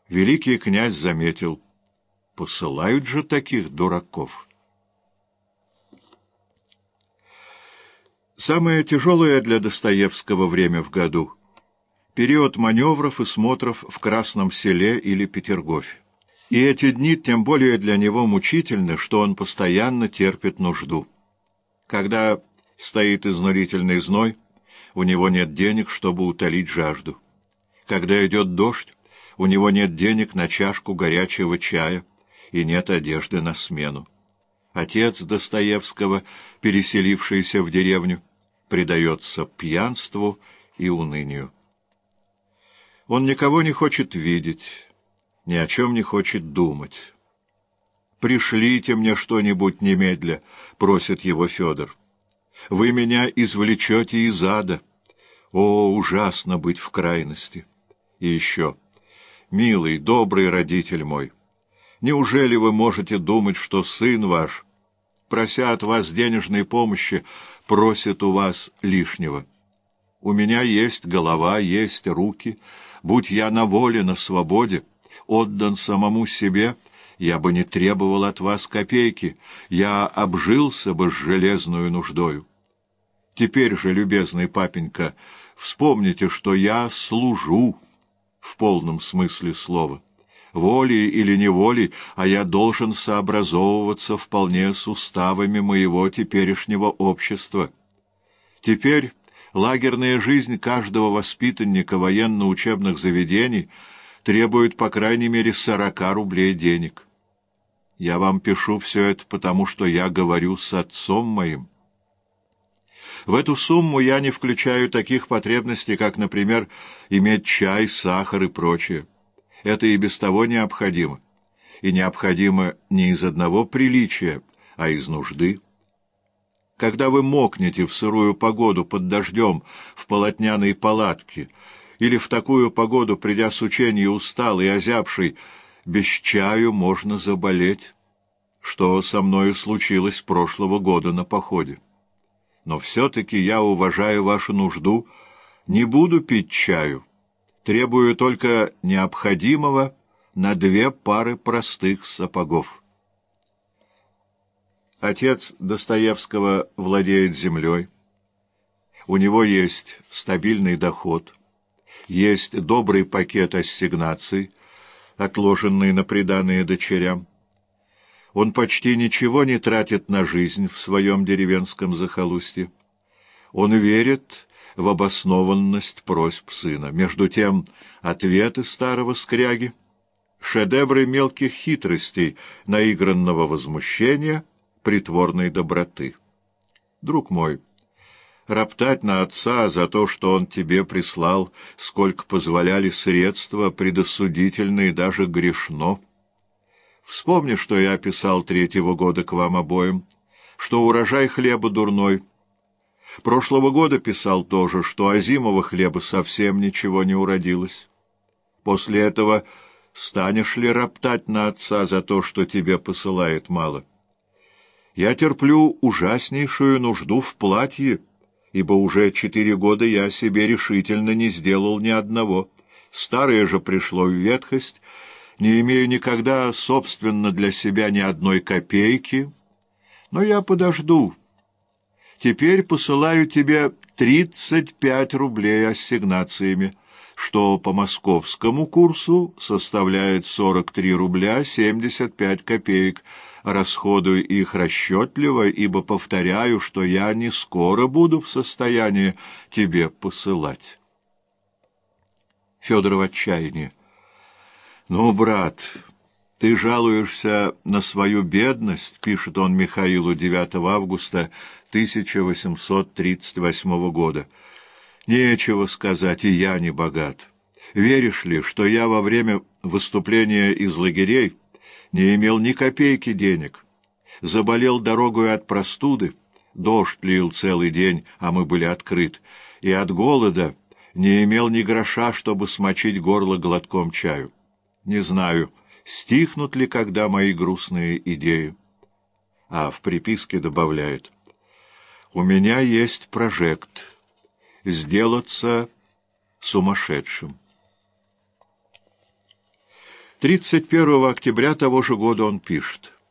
Великий князь заметил: посылают же таких дураков. Самое тяжелое для Достоевского время в году — период маневров и смотров в Красном Селе или Петергофе. И эти дни тем более для него мучительны, что он постоянно терпит нужду. Когда стоит изнурительный зной, у него нет денег, чтобы утолить жажду. Когда идет дождь, у него нет денег на чашку горячего чая и нет одежды на смену. Отец Достоевского, переселившийся в деревню, предается пьянству и унынию. Он никого не хочет видеть, ни о чем не хочет думать. «Пришлите мне что-нибудь немедля», — просит его Федор. «Вы меня извлечете из ада. О, ужасно быть в крайности!» И еще: «Милый, добрый родитель мой, неужели вы можете думать, что сын ваш, прося от вас денежной помощи, просит у вас лишнего? У меня есть голова, есть руки. Будь я на воле, на свободе, отдан самому себе, я бы не требовал от вас копейки, я обжился бы с железную нуждою. Теперь же, любезный папенька, вспомните, что я служу в полном смысле слова. Волей или неволей, а я должен сообразовываться вполне с уставами моего теперешнего общества. Теперь лагерная жизнь каждого воспитанника военно-учебных заведений требует по крайней мере 40 рублей денег. Я вам пишу все это потому, что я говорю с отцом моим. В эту сумму я не включаю таких потребностей, как, например, иметь чай, сахар и прочее. Это и без того необходимо. И необходимо не из одного приличия, а из нужды. Когда вы мокнете в сырую погоду под дождем в полотняной палатке, или в такую погоду, придя с ученья усталый и озябший, без чаю можно заболеть, что со мною случилось прошлого года на походе. Но все-таки я уважаю вашу нужду, не буду пить чаю, требую только необходимого на 2 пары простых сапогов. Отец Достоевского владеет землей, у него есть стабильный доход, есть добрый пакет ассигнаций, отложенный на приданые дочерям. Он почти ничего не тратит на жизнь в своем деревенском захолустье. Он верит в обоснованность просьб сына. Между тем ответы старого скряги — шедевры мелких хитростей, наигранного возмущения, притворной доброты. Друг мой, роптать на отца за то, что он тебе прислал, сколько позволяли средства, предосудительно и даже грешно. Вспомни, что я писал 3-го года к вам обоим, что урожай хлеба дурной. Прошлого года писал тоже, что озимого хлеба совсем ничего не уродилось. После этого станешь ли роптать на отца за то, что тебе посылает мало? Я терплю ужаснейшую нужду в платье, ибо уже 4 года я себе решительно не сделал ни одного. Старое же пришло в ветхость, не имею никогда, собственно, для себя ни одной копейки, но я подожду. Теперь посылаю тебе 35 рублей ассигнациями, что по московскому курсу составляет 43 рубля 75 копеек. Расходую их расчетливо, ибо повторяю, что я не скоро буду в состоянии тебе посылать. Федор в отчаянии. «Ну, брат, ты жалуешься на свою бедность», — пишет он Михаилу 9 августа 1838 года. «Нечего сказать, и я не богат. Веришь ли, что я во время выступления из лагерей не имел ни копейки денег, заболел дорогою от простуды, дождь лил целый день, а мы были открыты, и от голода не имел ни гроша, чтобы смочить горло глотком чаю. Не знаю, стихнут ли когда мои грустные идеи». А в приписке добавляет: «У меня есть прожект — сделаться сумасшедшим». 31 октября того же года он пишет: